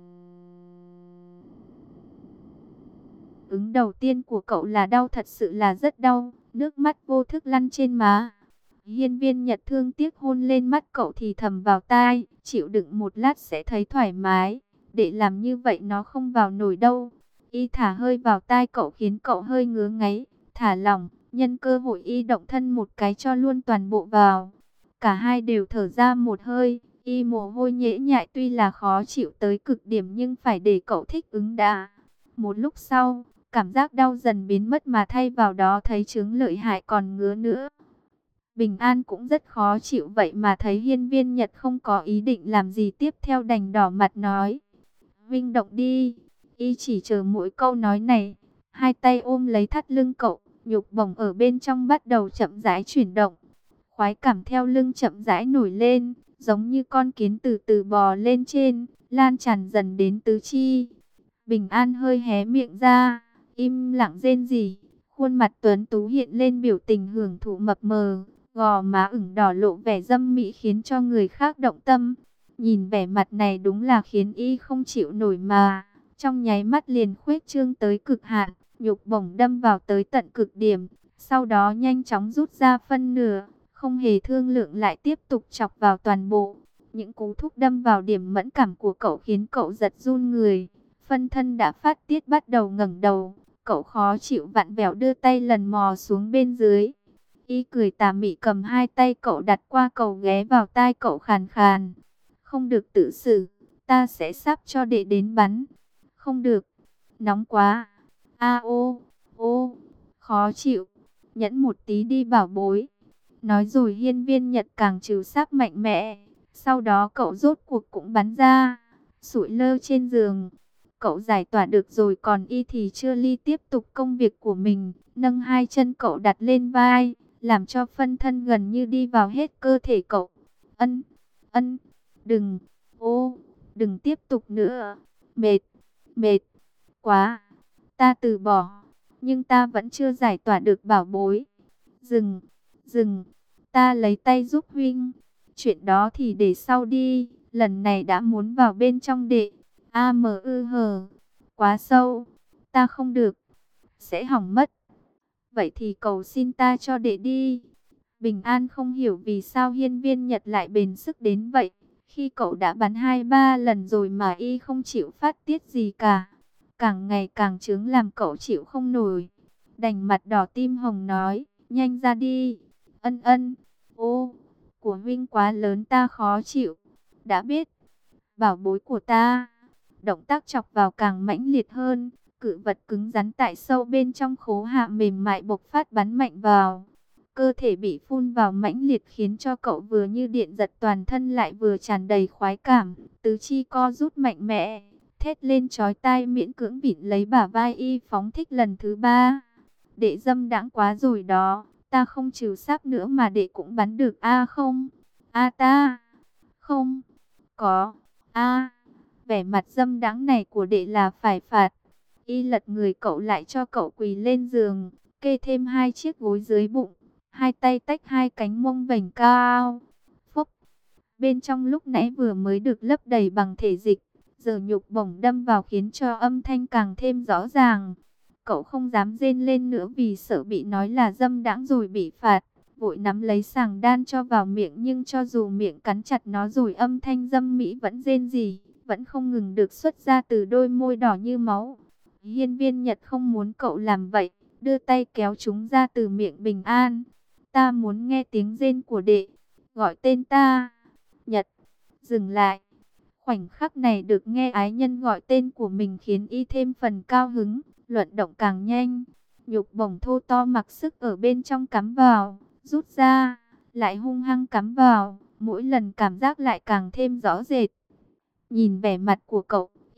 ứng đầu tiên của cậu là đau, thật sự là rất đau, nước mắt vô thức lăn trên má. Hiên Viên Nhật thương tiếc hôn lên mắt cậu thì thầm vào tai, chịu đựng một lát sẽ thấy thoải mái, để làm như vậy nó không vào nổi đâu. Y thả hơi vào tai cậu khiến cậu hơi ngứa ngáy, thả lỏng, nhân cơ hội y động thân một cái cho luôn toàn bộ vào. Cả hai đều thở ra một hơi, y mồ hôi nhễ nhại tuy là khó chịu tới cực điểm nhưng phải để cậu thích ứng đã. Một lúc sau, cảm giác đau dần biến mất mà thay vào đó thấy chứng lợi hại còn ngứa nữa. Bình An cũng rất khó chịu, vậy mà thấy Hiên Viên Nhật không có ý định làm gì tiếp theo đành đỏ mặt nói. Vinh động đi. Y chỉ chờ mỗi câu nói này. Hai tay ôm lấy thắt lưng cậu, nhục bổng ở bên trong bắt đầu chậm rãi chuyển động. Khoái cảm theo lưng chậm rãi nổi lên, giống như con kiến từ từ bò lên trên, lan tràn dần đến tứ chi. Bình An hơi hé miệng ra, im lặng rên rỉ, khuôn mặt tuấn tú hiện lên biểu tình hưởng thụ mập mờ, gò má ửng đỏ lộ vẻ dâm mỹ khiến cho người khác động tâm. Nhìn vẻ mặt này đúng là khiến y không chịu nổi mà, trong nháy mắt liền khuếch trương tới cực hạn, nhục bổng đâm vào tới tận cực điểm, sau đó nhanh chóng rút ra phân nửa, không hề thương lượng lại tiếp tục chọc vào toàn bộ. Những cú thúc đâm vào điểm mẫn cảm của cậu khiến cậu giật run người. Phân thân đã phát tiết bắt đầu ngẩng đầu, cậu khó chịu vặn vẹo đưa tay lần mò xuống bên dưới. Y cười tà mị cầm hai tay cậu đặt qua cầu ghé vào tai cậu khàn khàn. Không được tự xử, ta sẽ sắp cho đệ đến bắn. Không được, nóng quá. A ô, ô, khó chịu, nhẫn một tí đi bảo bối. Nói rồi Hiên Viên Nhật càng trừ sáp mạnh mẽ. Sau đó cậu rốt cuộc cũng bắn ra, sụi lơ trên giường. Cậu giải tỏa được rồi, còn y thì chưa ly tiếp tục công việc của mình. Nâng hai chân cậu đặt lên vai, làm cho phân thân gần như đi vào hết cơ thể cậu. Ân, ân, đừng, ô, đừng tiếp tục nữa. Mệt, mệt, quá, ta từ bỏ. Nhưng ta vẫn chưa giải tỏa được bảo bối. Dừng, dừng, ta lấy tay giúp huynh. Chuyện đó thì để sau đi, lần này đã muốn vào bên trong đệ. A mờ ư hờ, quá sâu, ta không được, sẽ hỏng mất. Vậy thì cầu xin ta cho đệ đi. Bình An không hiểu vì sao Hiên Viên Nhật lại bền sức đến vậy. Khi cậu đã bắn hai ba lần rồi mà y không chịu phát tiết gì cả. Càng ngày càng chướng làm cậu chịu không nổi. Đành mặt đỏ tim hồng nói, nhanh ra đi. Ân ân, ô, của huynh quá lớn ta khó chịu. Đã biết, bảo bối của ta. Động tác chọc vào càng mãnh liệt hơn, cự vật cứng rắn tại sâu bên trong khố hạ mềm mại bộc phát bắn mạnh vào. Cơ thể bị phun vào mãnh liệt khiến cho cậu vừa như điện giật toàn thân lại vừa tràn đầy khoái cảm, tứ chi co rút mạnh mẽ, thét lên chói tai miễn cưỡng vịn lấy bả vai y phóng thích lần thứ ba. Đệ dâm đãng quá rồi đó, ta không trừ sáp nữa mà đệ cũng bắn được a không? A ta, không, có, a. Vẻ mặt dâm đãng này của đệ là phải phạt. Y lật người cậu lại cho cậu quỳ lên giường, kê thêm hai chiếc gối dưới bụng, hai tay tách hai cánh mông vành cao. Phúc, bên trong lúc nãy vừa mới được lấp đầy bằng thể dịch, giờ nhục bổng đâm vào khiến cho âm thanh càng thêm rõ ràng. Cậu không dám rên lên nữa vì sợ bị nói là dâm đãng rồi bị phạt. Vội nắm lấy sàng đan cho vào miệng, nhưng cho dù miệng cắn chặt nó rồi âm thanh dâm mỹ vẫn rên rỉ, vẫn không ngừng được xuất ra từ đôi môi đỏ như máu. Hiên Viên Nhật không muốn cậu làm vậy, đưa tay kéo chúng ra từ miệng Bình An. Ta muốn nghe tiếng rên của đệ, gọi tên ta. Nhật, dừng lại. Khoảnh khắc này được nghe ái nhân gọi tên của mình khiến y thêm phần cao hứng, luận động càng nhanh. Nhục bổng thô to mặc sức ở bên trong cắm vào, rút ra, lại hung hăng cắm vào, mỗi lần cảm giác lại càng thêm rõ rệt. Nhìn vẻ mặt của cậu,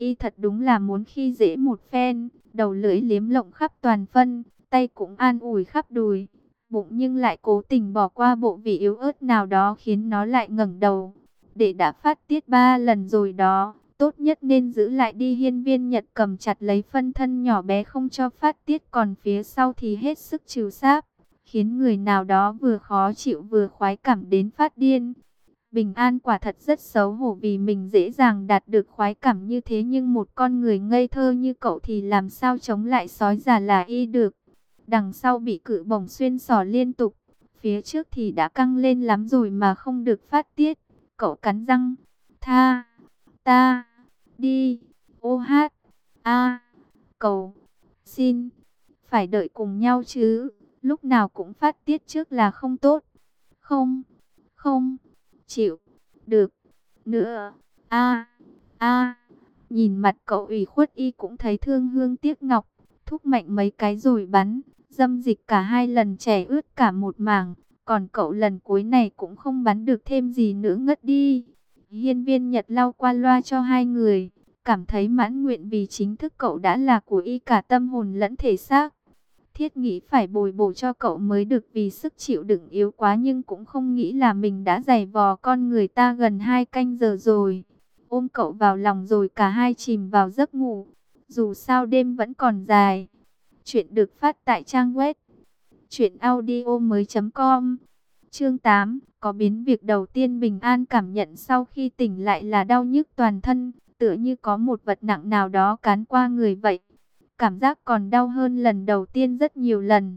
Y thật đúng là muốn khi dễ một phen, đầu lưỡi liếm lộng khắp toàn phân, tay cũng an ủi khắp đùi, bụng nhưng lại cố tình bỏ qua bộ vị yếu ớt nào đó khiến nó lại ngẩng đầu. Đệ đã phát tiết ba lần rồi đó, tốt nhất nên giữ lại đi. Hiên Viên Nhật cầm chặt lấy phân thân nhỏ bé không cho phát tiết, còn phía sau thì hết sức trừ sáp, khiến người nào đó vừa khó chịu vừa khoái cảm đến phát điên. Bình An quả thật rất xấu hổ vì mình dễ dàng đạt được khoái cảm như thế, nhưng một con người ngây thơ như cậu thì làm sao chống lại sói già là y được. Đằng sau bị cự bổng xuyên xỏ liên tục, phía trước thì đã căng lên lắm rồi mà không được phát tiết. Cậu cắn răng, tha, ta, đi, ô hát, a, cầu, xin, phải đợi cùng nhau chứ, lúc nào cũng phát tiết trước là không tốt. Không, không, chịu, được, nữa, a, a, nhìn mặt cậu ủy khuất y cũng thấy thương hương tiếc ngọc, thúc mạnh mấy cái rồi bắn, dâm dịch cả hai lần chảy ướt cả một mảng. Còn cậu lần cuối này cũng không bắn được thêm gì nữa ngất đi. Hiên Viên Nhật lau qua loa cho hai người, cảm thấy mãn nguyện vì chính thức cậu đã là của y cả tâm hồn lẫn thể xác. Thiết nghĩ phải bồi bổ cho cậu mới được vì sức chịu đựng yếu quá, nhưng cũng không nghĩ là mình đã giày vò con người ta gần hai canh giờ rồi. Ôm cậu vào lòng rồi cả hai chìm vào giấc ngủ. Dù sao đêm vẫn còn dài. Chuyện được phát tại trang web truyện audio mới chấm com. Chương tám, có biến. Việc đầu tiên Bình An cảm nhận sau khi tỉnh lại là đau nhức toàn thân, tựa như có một vật nặng nào đó cán qua người vậy. Cảm giác còn đau hơn lần đầu tiên rất nhiều lần.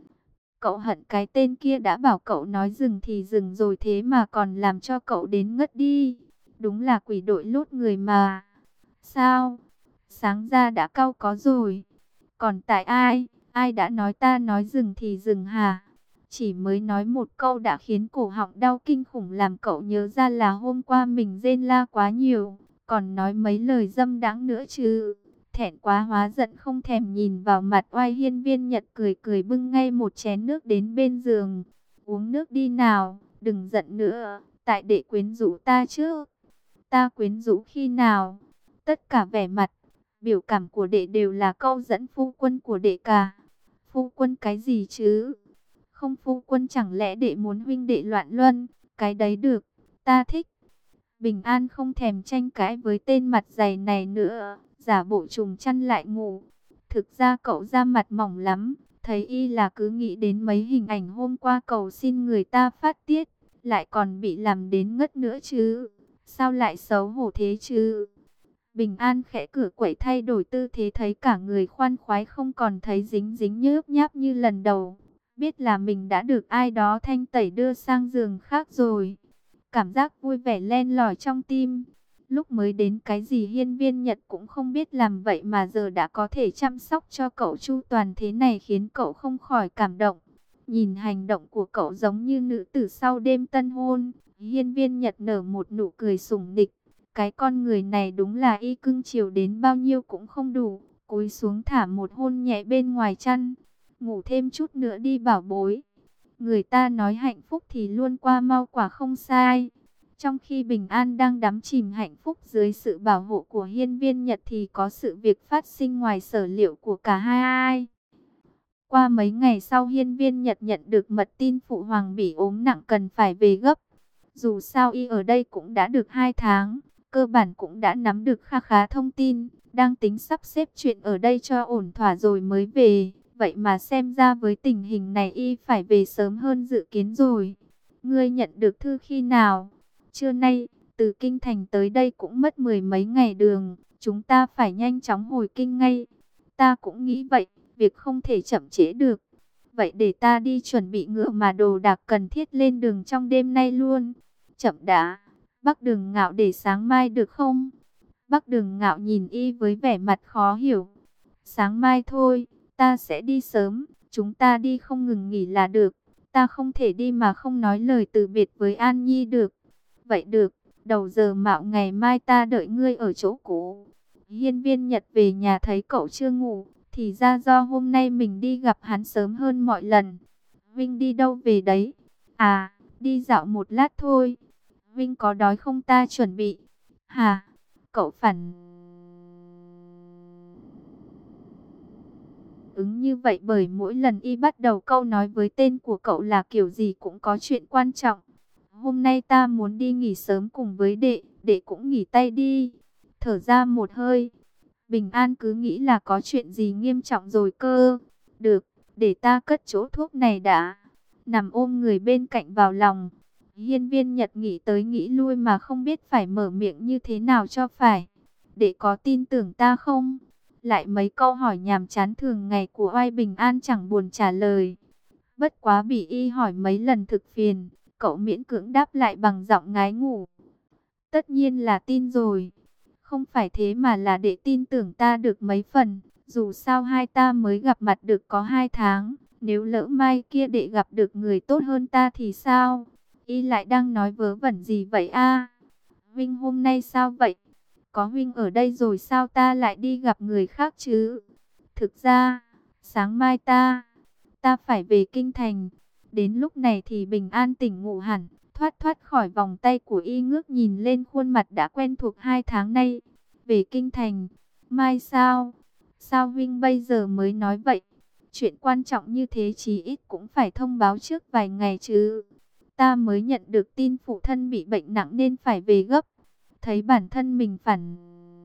Cậu hận cái tên kia đã bảo cậu nói dừng thì dừng rồi, thế mà còn làm cho cậu đến ngất đi. Đúng là quỷ đội lốt người mà. Sao? Sáng ra đã cau có rồi. Còn tại ai? Ai đã nói ta nói dừng thì dừng hả? Chỉ mới nói một câu đã khiến cổ họng đau kinh khủng, làm cậu nhớ ra là hôm qua mình rên la quá nhiều. Còn nói mấy lời dâm đãng nữa chứ. Thẹn quá hóa giận không thèm nhìn vào mặt oai. Hiên Viên Nhật cười cười bưng ngay một chén nước đến bên giường. Uống nước đi nào, đừng giận nữa, tại đệ quyến rũ ta chứ. Ta quyến rũ khi nào? Tất cả vẻ mặt, biểu cảm của đệ đều là câu dẫn phu quân của đệ cả. Phu quân cái gì chứ? Không phu quân chẳng lẽ đệ muốn huynh đệ loạn luân? Cái đấy được, ta thích. Bình An không thèm tranh cãi với tên mặt dày này nữa, giả bộ trùm chăn lại ngủ. Thực ra cậu da mặt mỏng lắm, thấy y là cứ nghĩ đến mấy hình ảnh hôm qua cầu xin người ta phát tiết, lại còn bị làm đến ngất nữa chứ. Sao lại xấu hổ thế chứ? Bình An khẽ cửa quậy thay đổi tư thế, thấy cả người khoan khoái, không còn thấy dính dính nhớp nháp như lần đầu. Biết là mình đã được ai đó thanh tẩy đưa sang giường khác rồi. Cảm giác vui vẻ len lỏi trong tim. Lúc mới đến cái gì Hiên Viên Nhật cũng không biết làm, vậy mà giờ đã có thể chăm sóc cho cậu chu toàn thế này khiến cậu không khỏi cảm động. Nhìn hành động của cậu giống như nữ tử sau đêm tân hôn. Hiên Viên Nhật nở một nụ cười sủng nịch. Cái con người này đúng là y cưng chiều đến bao nhiêu cũng không đủ. Cúi xuống thả một hôn nhẹ bên ngoài chăn. Ngủ thêm chút nữa đi bảo bối. Người ta nói hạnh phúc thì luôn qua mau, quả không sai. Trong khi Bình An đang đắm chìm hạnh phúc dưới sự bảo hộ của Hiên Viên Nhật thì có sự việc phát sinh ngoài sở liệu của cả hai. Qua mấy ngày sau, Hiên Viên Nhật nhận được mật tin phụ hoàng bị ốm nặng cần phải về gấp. Dù sao y ở đây cũng đã được hai tháng, cơ bản cũng đã nắm được kha khá thông tin, đang tính sắp xếp chuyện ở đây cho ổn thỏa rồi mới về. Vậy mà xem ra với tình hình này y phải về sớm hơn dự kiến rồi. Ngươi nhận được thư khi nào? Trưa nay, từ Kinh Thành tới đây cũng mất mười mấy ngày đường, chúng ta phải nhanh chóng hồi Kinh ngay. Ta cũng nghĩ vậy, việc không thể chậm trễ được. Vậy để ta đi chuẩn bị ngựa mà đồ đạc cần thiết lên đường trong đêm nay luôn. Chậm đã, Bắc Đường Ngạo để sáng mai được không? Bắc Đường Ngạo nhìn y với vẻ mặt khó hiểu. Sáng mai thôi, ta sẽ đi sớm, chúng ta đi không ngừng nghỉ là được. Ta không thể đi mà không nói lời từ biệt với An Nhi được. Vậy được, đầu giờ mạo ngày mai ta đợi ngươi ở chỗ cũ. Hiên Viên Nhật về nhà thấy cậu chưa ngủ, thì ra do hôm nay mình đi gặp hắn sớm hơn mọi lần. Vinh đi đâu về đấy? À, đi dạo một lát thôi. Vinh có đói không ta chuẩn bị? Hả? Cậu phản... ứng như vậy bởi mỗi lần y bắt đầu câu nói với tên của cậu là kiểu gì cũng có chuyện quan trọng. Hôm nay ta muốn đi nghỉ sớm cùng với đệ, đệ cũng nghỉ tay đi. Thở ra một hơi, Bình An cứ nghĩ là có chuyện gì nghiêm trọng rồi cơ. Được, để ta cất chỗ thuốc này đã. Nằm ôm người bên cạnh vào lòng. Hiên Viên Nhật nghĩ tới nghĩ lui mà không biết phải mở miệng như thế nào cho phải. Đệ có tin tưởng ta không? Lại mấy câu hỏi nhàm chán thường ngày của Oai Bình An chẳng buồn trả lời. Bất quá bị y hỏi mấy lần thực phiền, cậu miễn cưỡng đáp lại bằng giọng ngái ngủ. Tất nhiên là tin rồi. Không phải thế mà là để tin tưởng ta được mấy phần. Dù sao hai ta mới gặp mặt được có hai tháng. Nếu lỡ mai kia đệ gặp được người tốt hơn ta thì sao? Y lại đang nói vớ vẩn gì vậy a? Vinh hôm nay sao vậy? Có Huynh ở đây rồi sao ta lại đi gặp người khác chứ? Thực ra, sáng mai ta, ta phải về Kinh Thành. Đến lúc này thì Bình An tỉnh ngủ hẳn, thoát thoát khỏi vòng tay của y, ngước nhìn lên khuôn mặt đã quen thuộc hai tháng nay. Về Kinh Thành, mai sao? Sao Huynh bây giờ mới nói vậy? Chuyện quan trọng như thế chí ít cũng phải thông báo trước vài ngày chứ. Ta mới nhận được tin phụ thân bị bệnh nặng nên phải về gấp. Thấy bản thân mình phản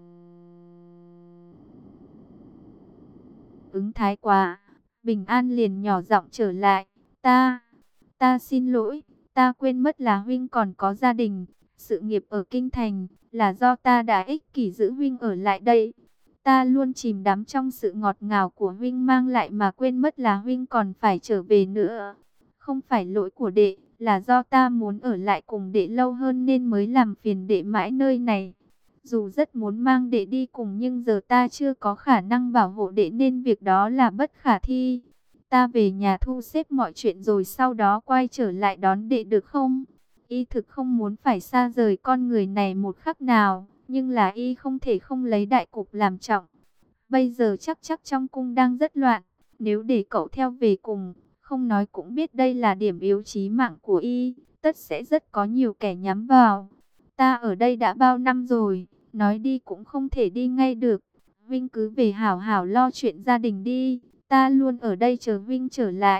ứng thái quá, Bình An liền nhỏ giọng trở lại. Ta, ta xin lỗi, ta quên mất là Huynh còn có gia đình, sự nghiệp ở Kinh Thành, là do ta đã ích kỷ giữ Huynh ở lại đây. Ta luôn chìm đắm trong sự ngọt ngào của Huynh mang lại mà quên mất là Huynh còn phải trở về nữa. Không phải lỗi của đệ, là do ta muốn ở lại cùng đệ lâu hơn nên mới làm phiền đệ mãi nơi này. Dù rất muốn mang đệ đi cùng nhưng giờ ta chưa có khả năng bảo hộ đệ nên việc đó là bất khả thi. Ta về nhà thu xếp mọi chuyện rồi sau đó quay trở lại đón đệ được không? Y thực không muốn phải xa rời con người này một khắc nào, nhưng là y không thể không lấy đại cục làm trọng. Bây giờ chắc chắc trong cung đang rất loạn, nếu để cậu theo về cùng, không nói cũng biết đây là điểm yếu chí mạng của y, tất sẽ rất có nhiều kẻ nhắm vào. Ta ở đây đã bao năm rồi, nói đi cũng không thể đi ngay được. Vinh cứ về hảo hảo lo chuyện gia đình đi, ta luôn ở đây chờ Vinh trở lại.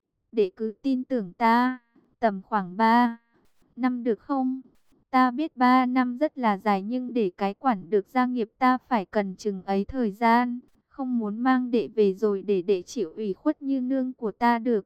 Để cứ tin tưởng ta, tầm khoảng ba năm được không? Ta biết ba năm rất là dài nhưng để cái quản được gia nghiệp ta phải cần chừng ấy thời gian. Không muốn mang đệ về rồi để đệ chịu ủy khuất như nương của ta được.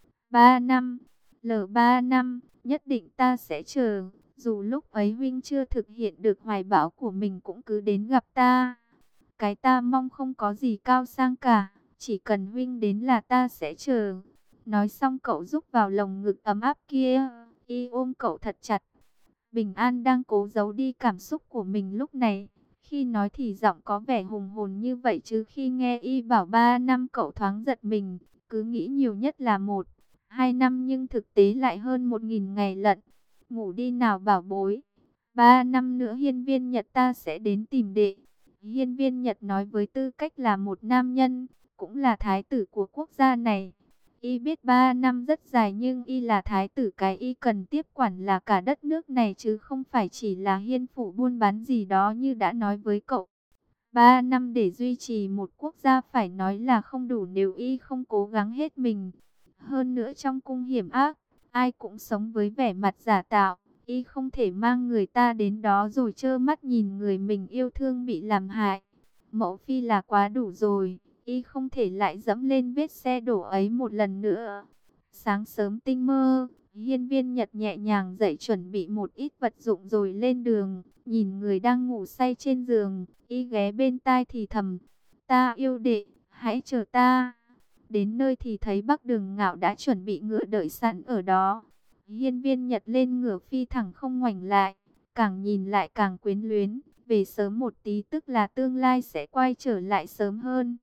Ba năm, lỡ ba năm, nhất định ta sẽ chờ. Dù lúc ấy Huynh chưa thực hiện được hoài bão của mình cũng cứ đến gặp ta. Cái ta mong không có gì cao sang cả, chỉ cần Huynh đến là ta sẽ chờ. Nói xong cậu rúc vào lồng ngực ấm áp kia, y ôm cậu thật chặt. Bình An đang cố giấu đi cảm xúc của mình lúc này. Khi nói thì giọng có vẻ hùng hồn như vậy chứ khi nghe y bảo ba năm cậu thoáng giật mình. Cứ nghĩ nhiều nhất là một, hai năm nhưng thực tế lại hơn một nghìn ngày lận. Ngủ đi nào bảo bối. Ba năm nữa Hiên Viên Nhật ta sẽ đến tìm đệ. Hiên Viên Nhật nói với tư cách là một nam nhân, cũng là thái tử của quốc gia này. Y biết ba năm rất dài nhưng y là thái tử, cái y cần tiếp quản là cả đất nước này chứ không phải chỉ là hiên phủ buôn bán gì đó như đã nói với cậu. Ba năm để duy trì một quốc gia phải nói là không đủ nếu y không cố gắng hết mình. Hơn nữa trong cung hiểm ác, ai cũng sống với vẻ mặt giả tạo. Y không thể mang người ta đến đó rồi trơ mắt nhìn người mình yêu thương bị làm hại. Mẫu phi là quá đủ rồi. Y không thể lại dẫm lên vết xe đổ ấy một lần nữa. Sáng sớm tinh mơ, Hiên Viên Nhật nhẹ nhàng dậy chuẩn bị một ít vật dụng rồi lên đường. Nhìn người đang ngủ say trên giường, y ghé bên tai thì thầm: ta yêu đệ, hãy chờ ta. Đến nơi thì thấy Bắc Đường Ngạo đã chuẩn bị ngựa đợi sẵn ở đó. Hiên Viên Nhật lên ngựa phi thẳng không ngoảnh lại, càng nhìn lại càng quyến luyến. Về sớm một tí tức là tương lai sẽ quay trở lại sớm hơn.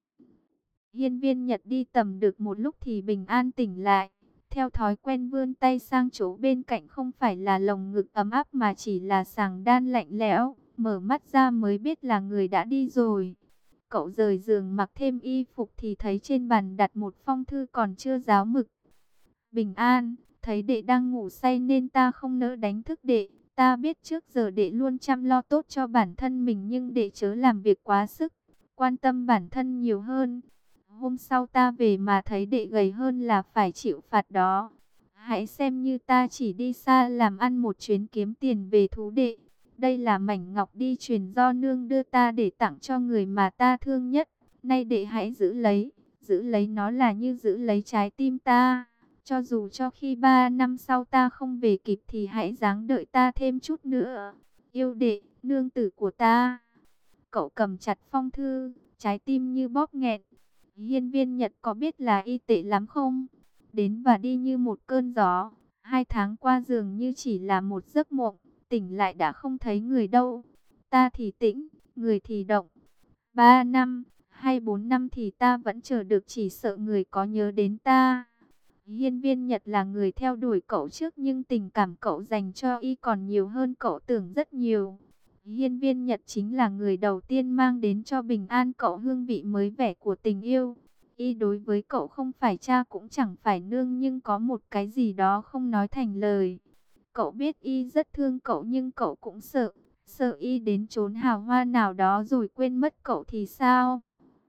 Hiên Viên Nhật đi tầm được một lúc thì Bình An tỉnh lại. Theo thói quen vươn tay sang chỗ bên cạnh, không phải là lồng ngực ấm áp mà chỉ là sàng đan lạnh lẽo. Mở mắt ra mới biết là người đã đi rồi. Cậu rời giường mặc thêm y phục thì thấy trên bàn đặt một phong thư còn chưa ráo mực. Bình An, thấy đệ đang ngủ say nên ta không nỡ đánh thức đệ. Ta biết trước giờ đệ luôn chăm lo tốt cho bản thân mình nhưng đệ chớ làm việc quá sức, quan tâm bản thân nhiều hơn. Hôm sau ta về mà thấy đệ gầy hơn là phải chịu phạt đó. Hãy xem như ta chỉ đi xa làm ăn một chuyến kiếm tiền về thú đệ. Đây là mảnh ngọc đi truyền do nương đưa ta để tặng cho người mà ta thương nhất. Nay đệ hãy giữ lấy, giữ lấy nó là như giữ lấy trái tim ta. Cho dù cho khi ba năm sau ta không về kịp thì hãy ráng đợi ta thêm chút nữa. Yêu đệ, nương tử của ta. Cậu cầm chặt phong thư, trái tim như bóp nghẹn. Hiên Viên Nhật có biết là y tệ lắm không? Đến và đi như một cơn gió. Hai tháng qua dường như chỉ là một giấc mộng. Tỉnh lại đã không thấy người đâu. Ta thì tĩnh, người thì động. Ba năm hay bốn năm thì ta vẫn chờ được, chỉ sợ người có nhớ đến ta. Hiên Viên Nhật là người theo đuổi cậu trước, nhưng tình cảm cậu dành cho y còn nhiều hơn cậu tưởng rất nhiều. Hiên Viên Nhật chính là người đầu tiên mang đến cho Bình An cậu hương vị mới vẻ của tình yêu. Y đối với cậu không phải cha cũng chẳng phải nương, nhưng có một cái gì đó không nói thành lời. Cậu biết y rất thương cậu, nhưng cậu cũng sợ, sợ y đến chốn hào hoa nào đó rồi quên mất cậu thì sao?